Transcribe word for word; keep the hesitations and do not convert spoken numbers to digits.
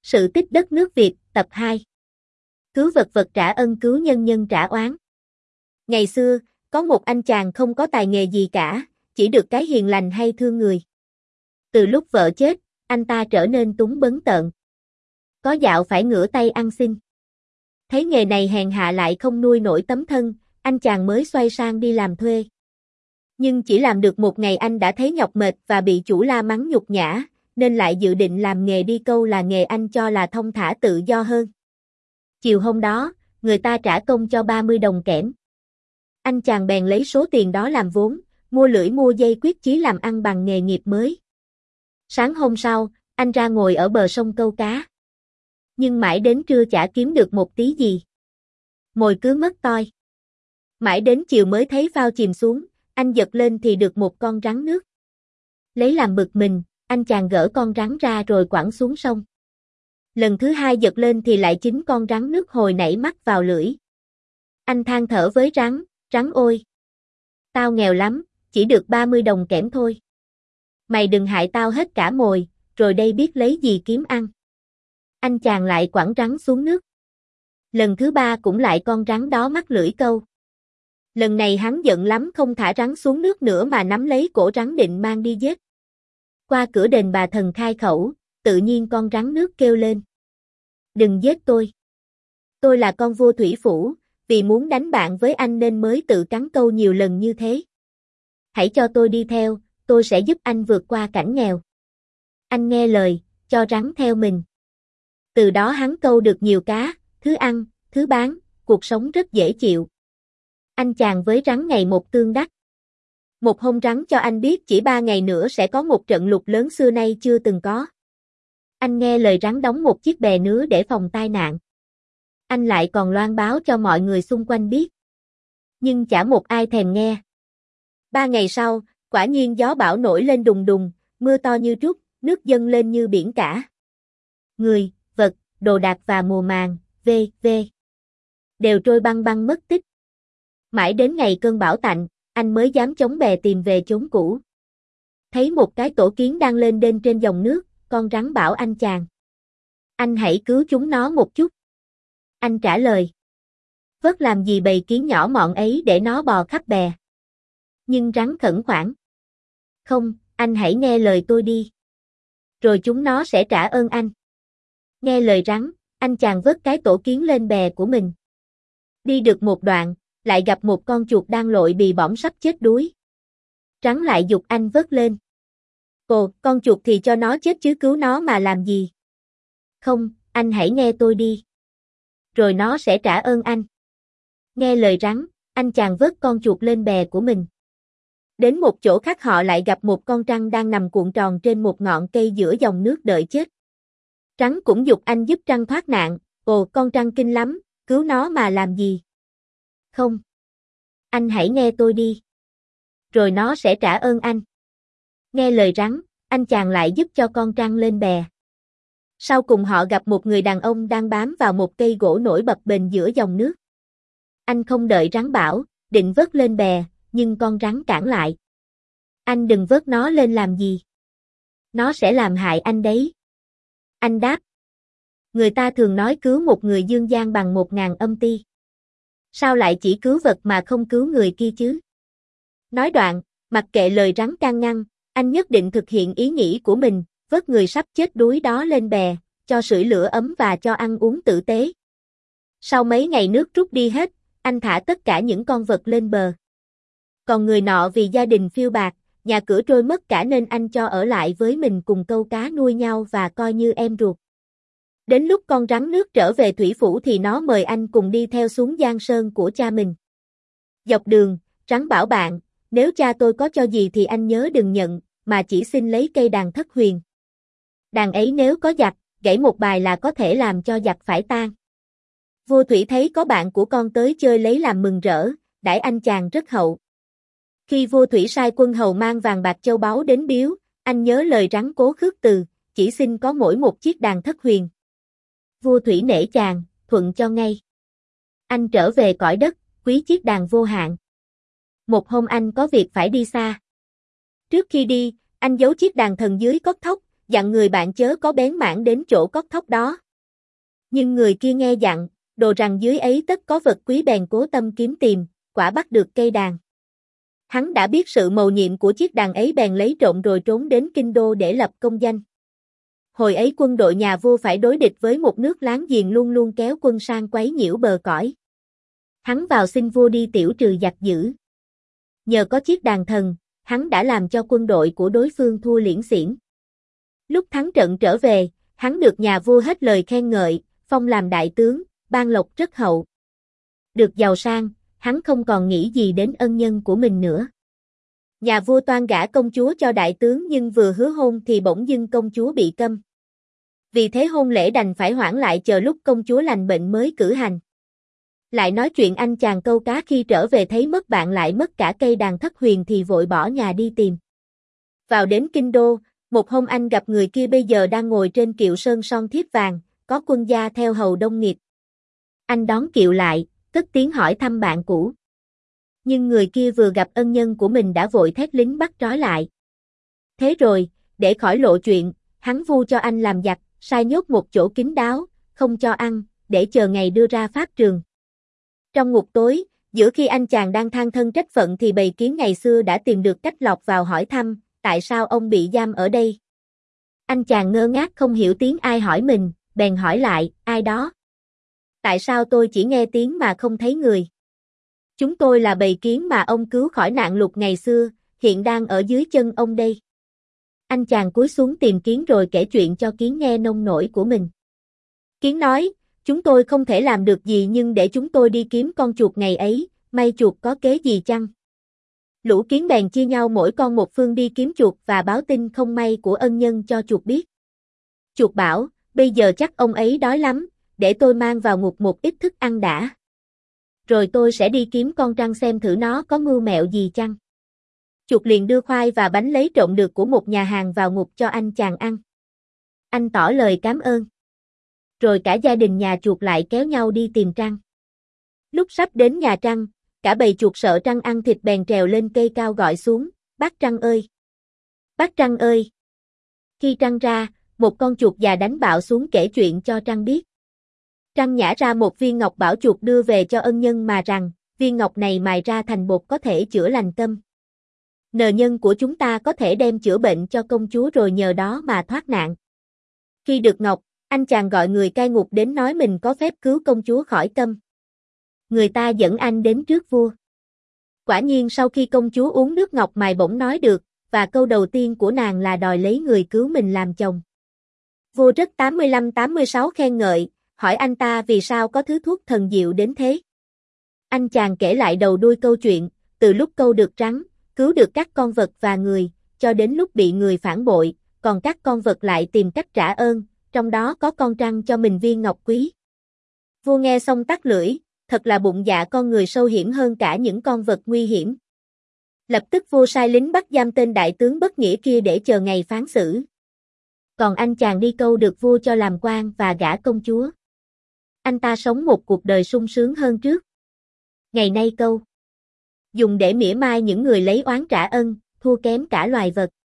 Sự tích đất nước Việt, tập hai. Cứu vật vật trả ân, cứu nhân nhân trả oán. Ngày xưa, có một anh chàng không có tài nghề gì cả, chỉ được cái hiền lành hay thương người. Từ lúc vợ chết, anh ta trở nên túng bấn tợn. Có dạo phải ngửa tay ăn xin. Thấy nghề này hèn hạ lại không nuôi nổi tấm thân, anh chàng mới xoay sang đi làm thuê. Nhưng chỉ làm được một ngày anh đã thấy nhọc mệt và bị chủ la mắng nhục nhã, nên lại dự định làm nghề đi câu là nghề anh cho là thông thả tự do hơn. Chiều hôm đó, người ta trả công cho ba mươi đồng kẽm. Anh chàng bèn lấy số tiền đó làm vốn, mua lưỡi mua dây quyết chí làm ăn bằng nghề nghiệp mới. Sáng hôm sau, anh ra ngồi ở bờ sông câu cá. Nhưng mãi đến trưa chả kiếm được một tí gì. Mồi cứ mất toi. Mãi đến chiều mới thấy phao chìm xuống, anh giật lên thì được một con rắn nước. Lấy làm bực mình, anh chàng gỡ con rắn ra rồi quẳng xuống sông. Lần thứ hai giật lên thì lại chính con rắn nước hồi nãy mắc vào lưỡi. Anh than thở với rắn, rắn ôi! Tao nghèo lắm, chỉ được ba mươi đồng kẽm thôi. Mày đừng hại tao hết cả mồi, rồi đây biết lấy gì kiếm ăn. Anh chàng lại quẳng rắn xuống nước. Lần thứ ba cũng lại con rắn đó mắc lưỡi câu. Lần này hắn giận lắm không thả rắn xuống nước nữa mà nắm lấy cổ rắn định mang đi giết. Qua cửa đền bà thần khai khẩu, tự nhiên con rắn nước kêu lên. Đừng giết tôi. Tôi là con vua thủy phủ, vì muốn đánh bạn với anh nên mới tự cắn câu nhiều lần như thế. Hãy cho tôi đi theo, tôi sẽ giúp anh vượt qua cảnh nghèo. Anh nghe lời, cho rắn theo mình. Từ đó hắn câu được nhiều cá, thứ ăn, thứ bán, cuộc sống rất dễ chịu. Anh chàng với rắn ngày một tương đắc. Một hôm rắn cho anh biết chỉ ba ngày nữa sẽ có một trận lụt lớn xưa nay chưa từng có. Anh nghe lời rắn đóng một chiếc bè nứa để phòng tai nạn. Anh lại còn loan báo cho mọi người xung quanh biết. Nhưng chả một ai thèm nghe. Ba ngày sau, quả nhiên gió bão nổi lên đùng đùng, mưa to như trút, nước dâng lên như biển cả. Người, vật, đồ đạc và mùa màng, vê vê đều trôi băng băng mất tích. Mãi đến ngày cơn bão tạnh, anh mới dám chống bè tìm về chốn cũ. Thấy một cái tổ kiến đang lên đên trên dòng nước, con rắn bảo anh chàng. Anh hãy cứu chúng nó một chút. Anh trả lời. Vớt làm gì bầy kiến nhỏ mọn ấy để nó bò khắp bè. Nhưng rắn khẩn khoản. Không, anh hãy nghe lời tôi đi. Rồi chúng nó sẽ trả ơn anh. Nghe lời rắn, anh chàng vớt cái tổ kiến lên bè của mình. Đi được một đoạn, lại gặp một con chuột đang lội bì bõm sắp chết đuối. Rắn lại giục anh vớt lên. Ồ, con chuột thì cho nó chết chứ cứu nó mà làm gì? Không, anh hãy nghe tôi đi. Rồi nó sẽ trả ơn anh. Nghe lời rắn, anh chàng vớt con chuột lên bè của mình. Đến một chỗ khác họ lại gặp một con trăn đang nằm cuộn tròn trên một ngọn cây giữa dòng nước đợi chết. Rắn cũng giục anh giúp trăn thoát nạn. Ồ, con trăn kinh lắm, cứu nó mà làm gì? Không. Anh hãy nghe tôi đi. Rồi nó sẽ trả ơn anh. Nghe lời rắn, anh chàng lại giúp cho con trăn lên bè. Sau cùng họ gặp một người đàn ông đang bám vào một cây gỗ nổi bập bềnh giữa dòng nước. Anh không đợi rắn bảo, định vớt lên bè, nhưng con rắn cản lại. Anh đừng vớt nó lên làm gì. Nó sẽ làm hại anh đấy. Anh đáp. Người ta thường nói cứu một người dương gian bằng một ngàn âm ti. Sao lại chỉ cứu vật mà không cứu người kia chứ? Nói đoạn, mặc kệ lời rắn can ngăn, anh nhất định thực hiện ý nghĩ của mình, vớt người sắp chết đuối đó lên bè, cho sưởi lửa ấm và cho ăn uống tử tế. Sau mấy ngày nước rút đi hết, anh thả tất cả những con vật lên bờ. Còn người nọ vì gia đình phiêu bạt, nhà cửa trôi mất cả nên anh cho ở lại với mình cùng câu cá nuôi nhau và coi như em ruột. Đến lúc con rắn nước trở về thủy phủ thì nó mời anh cùng đi theo xuống Giang Sơn của cha mình. Dọc đường, rắn bảo bạn, nếu cha tôi có cho gì thì anh nhớ đừng nhận, mà chỉ xin lấy cây đàn thất huyền. Đàn ấy nếu có giặc, gãy một bài là có thể làm cho giặc phải tan. Vua Thủy thấy có bạn của con tới chơi lấy làm mừng rỡ, đãi anh chàng rất hậu. Khi vua Thủy sai quân hầu mang vàng bạc châu báu đến biếu, anh nhớ lời rắn cố khước từ, chỉ xin có mỗi một chiếc đàn thất huyền. Vua Thủy nể chàng, thuận cho ngay. Anh trở về cõi đất, quý chiếc đàn vô hạn. Một hôm anh có việc phải đi xa. Trước khi đi, anh giấu chiếc đàn thần dưới cốt thóc, dặn người bạn chớ có bén mảng đến chỗ cóc thóc đó. Nhưng người kia nghe dặn, đồ rằng dưới ấy tất có vật quý bèn cố tâm kiếm tìm, quả bắt được cây đàn. Hắn đã biết sự mầu nhiệm của chiếc đàn ấy bèn lấy trộm rồi trốn đến kinh đô để lập công danh. Hồi ấy quân đội nhà vua phải đối địch với một nước láng giềng luôn luôn kéo quân sang quấy nhiễu bờ cõi. Hắn vào xin vua đi tiểu trừ giặc dữ. Nhờ có chiếc đàn thần, hắn đã làm cho quân đội của đối phương thua liễn xiển. Lúc thắng trận trở về, hắn được nhà vua hết lời khen ngợi, phong làm đại tướng, ban lộc rất hậu. Được giàu sang, hắn không còn nghĩ gì đến ân nhân của mình nữa. Nhà vua toan gả công chúa cho đại tướng nhưng vừa hứa hôn thì bỗng dưng công chúa bị câm. Vì thế hôn lễ đành phải hoãn lại chờ lúc công chúa lành bệnh mới cử hành. Lại nói chuyện anh chàng câu cá khi trở về thấy mất bạn lại mất cả cây đàn thất huyền thì vội bỏ nhà đi tìm. Vào đến kinh đô, một hôm anh gặp người kia bây giờ đang ngồi trên kiệu sơn son thiếp vàng, có quân gia theo hầu đông nghịt. Anh đón kiệu lại, cất tiếng hỏi thăm bạn cũ. Nhưng người kia vừa gặp ân nhân của mình đã vội thét lính bắt trói lại. Thế rồi, để khỏi lộ chuyện, hắn vu cho anh làm giặc, sai nhốt một chỗ kín đáo, không cho ăn, để chờ ngày đưa ra pháp trường. Trong ngục tối, giữa khi anh chàng đang than thân trách phận thì bầy kiến ngày xưa đã tìm được cách lọt vào hỏi thăm, tại sao ông bị giam ở đây? Anh chàng ngơ ngác không hiểu tiếng ai hỏi mình, bèn hỏi lại, ai đó? Tại sao tôi chỉ nghe tiếng mà không thấy người? Chúng tôi là bầy kiến mà ông cứu khỏi nạn lụt ngày xưa, hiện đang ở dưới chân ông đây. Anh chàng cúi xuống tìm kiến rồi kể chuyện cho kiến nghe nông nổi của mình. Kiến nói, chúng tôi không thể làm được gì nhưng để chúng tôi đi kiếm con chuột ngày ấy, may chuột có kế gì chăng? Lũ kiến bèn chia nhau mỗi con một phương đi kiếm chuột và báo tin không may của ân nhân cho chuột biết. Chuột bảo, bây giờ chắc ông ấy đói lắm, để tôi mang vào ngục một ít thức ăn đã. Rồi tôi sẽ đi kiếm con trăng xem thử nó có mưu mẹo gì chăng. Chuột liền đưa khoai và bánh lấy trộm được của một nhà hàng vào ngục cho anh chàng ăn. Anh tỏ lời cảm ơn. Rồi cả gia đình nhà chuột lại kéo nhau đi tìm trăng. Lúc sắp đến nhà trăng, cả bầy chuột sợ trăng ăn thịt bèn trèo lên cây cao gọi xuống, bác trăng ơi! Bác trăng ơi! Khi trăng ra, một con chuột già đánh bạo xuống kể chuyện cho trăng biết. Trăng nhả ra một viên ngọc bảo chuột đưa về cho ân nhân mà rằng, viên ngọc này mài ra thành bột có thể chữa lành tâm. Nhờ nhân của chúng ta có thể đem chữa bệnh cho công chúa rồi nhờ đó mà thoát nạn. Khi được ngọc, anh chàng gọi người cai ngục đến nói mình có phép cứu công chúa khỏi câm. Người ta dẫn anh đến trước vua. Quả nhiên sau khi công chúa uống nước ngọc mài bỗng nói được, và câu đầu tiên của nàng là đòi lấy người cứu mình làm chồng. Vua rất tám mươi lăm tám mươi sáu khen ngợi, hỏi anh ta vì sao có thứ thuốc thần diệu đến thế. Anh chàng kể lại đầu đuôi câu chuyện, từ lúc câu được rắn, cứu được các con vật và người, cho đến lúc bị người phản bội, còn các con vật lại tìm cách trả ơn, trong đó có con trăng cho mình viên ngọc quý. Vua nghe xong tắt lưỡi, thật là bụng dạ con người sâu hiểm hơn cả những con vật nguy hiểm. Lập tức vua sai lính bắt giam tên đại tướng bất nghĩa kia để chờ ngày phán xử. Còn anh chàng đi câu được vua cho làm quan và gả công chúa. Anh ta sống một cuộc đời sung sướng hơn trước. Ngày nay câu dùng để mỉa mai những người lấy oán trả ân, thua kém cả loài vật.